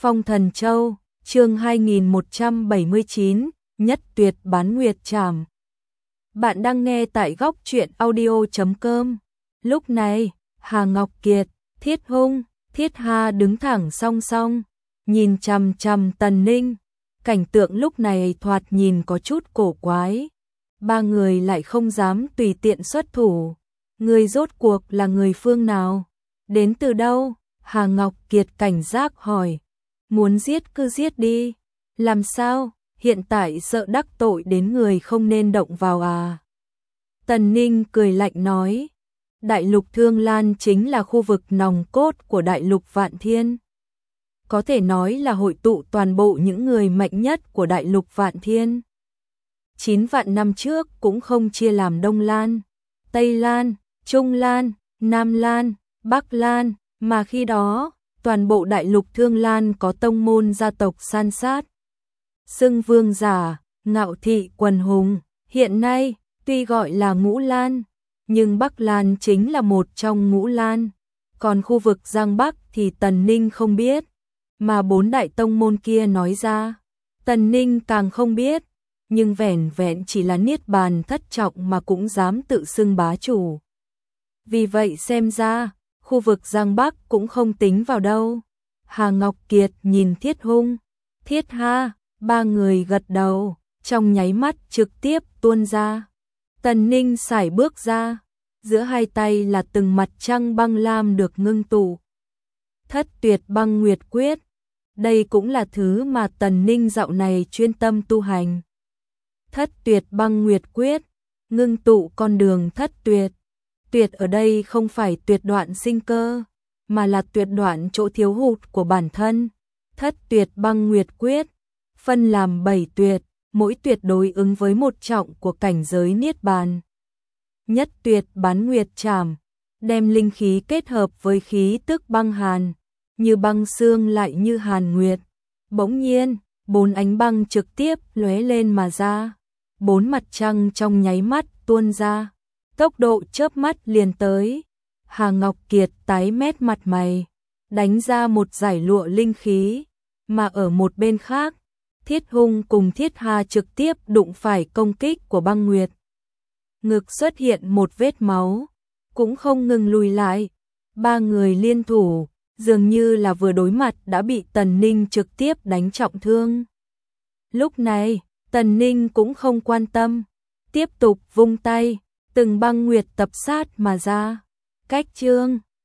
Phong Thần Châu, chương 2179, Nhất Tuyệt Bán Nguyệt Trảm. Bạn đang nghe tại góc truyện audio.com. Lúc này, Hà Ngọc Kiệt, Thiết Hung, Thiết Hà đứng thẳng song song, nhìn chằm chằm Tần Ninh. Cảnh tượng lúc này thoạt nhìn có chút cổ quái. Ba người lại không dám tùy tiện xuất thủ. Người rốt cuộc là người phương nào? Đến từ đâu? Hà Ngọc Kiệt cảnh giác hỏi. Muốn giết cứ giết đi. Làm sao? Hiện tại sợ đắc tội đến người không nên động vào à? Tần Ninh cười lạnh nói. Đại lục Thương Lan chính là khu vực nòng cốt của đại lục Vạn Thiên. Có thể nói là hội tụ toàn bộ những người mạnh nhất của đại lục Vạn Thiên. 9 vạn năm trước cũng không chia làm Đông Lan, Tây Lan, Trung Lan, Nam Lan, Bắc Lan, mà khi đó, toàn bộ đại lục Thương Lan có tông môn gia tộc san sát. Xưng vương giả, ngạo thị quần hùng, hiện nay, tuy gọi là Ngũ Lan, nhưng Bắc Lan chính là một trong Ngũ Lan. Còn khu vực Giang Bắc thì Tần Ninh không biết, mà 4 đại tông môn kia nói ra. Tần Ninh càng không biết, nhưng vẻn vẹn chỉ là niết bàn thất trọng mà cũng dám tự xưng bá chủ. Vì vậy xem ra, khu vực Giang Bắc cũng không tính vào đâu. Hà Ngọc Kiệt nhìn Thiết Hung, Thiết Ha, ba người gật đầu, trong nháy mắt trực tiếp tuôn ra. Tần Ninh sải bước ra, giữa hai tay là từng mặt trăng băng lam được ngưng tụ. Thất Tuyệt Băng Nguyệt Quyết, đây cũng là thứ mà Tần Ninh dạo này chuyên tâm tu hành. Thất Tuyệt Băng Nguyệt Quyết, ngưng tụ con đường thất tuyệt. Tuyệt ở đây không phải tuyệt đoạn sinh cơ, mà là tuyệt đoạn chỗ thiếu hụt của bản thân. Thất Tuyệt Băng Nguyệt Quyết, phân làm 7 tuyệt, mỗi tuyệt đối ứng với một trọng của cảnh giới niết bàn. Nhất Tuyệt Bán Nguyệt Trảm, đem linh khí kết hợp với khí tức băng hàn, như băng xương lại như hàn nguyệt. Bỗng nhiên, 4 ánh băng trực tiếp lóe lên mà ra, 4 mặt trăng trong nháy mắt tuôn ra, tốc độ chớp mắt liền tới. Hà Ngọc Kiệt tái mét mặt mày, đánh ra một giải lụa linh khí, mà ở một bên khác, Thiết Hung cùng Thiết Hà trực tiếp đụng phải công kích của băng nguyệt. Ngực xuất hiện một vết máu, cũng không ngừng lùi lại. Ba người liên thủ, dường như là vừa đối mặt đã bị Tần Ninh trực tiếp đánh trọng thương. Lúc này, Tần Ninh cũng không quan tâm, tiếp tục vung tay, từng băng nguyệt tập sát mà ra. Cách chương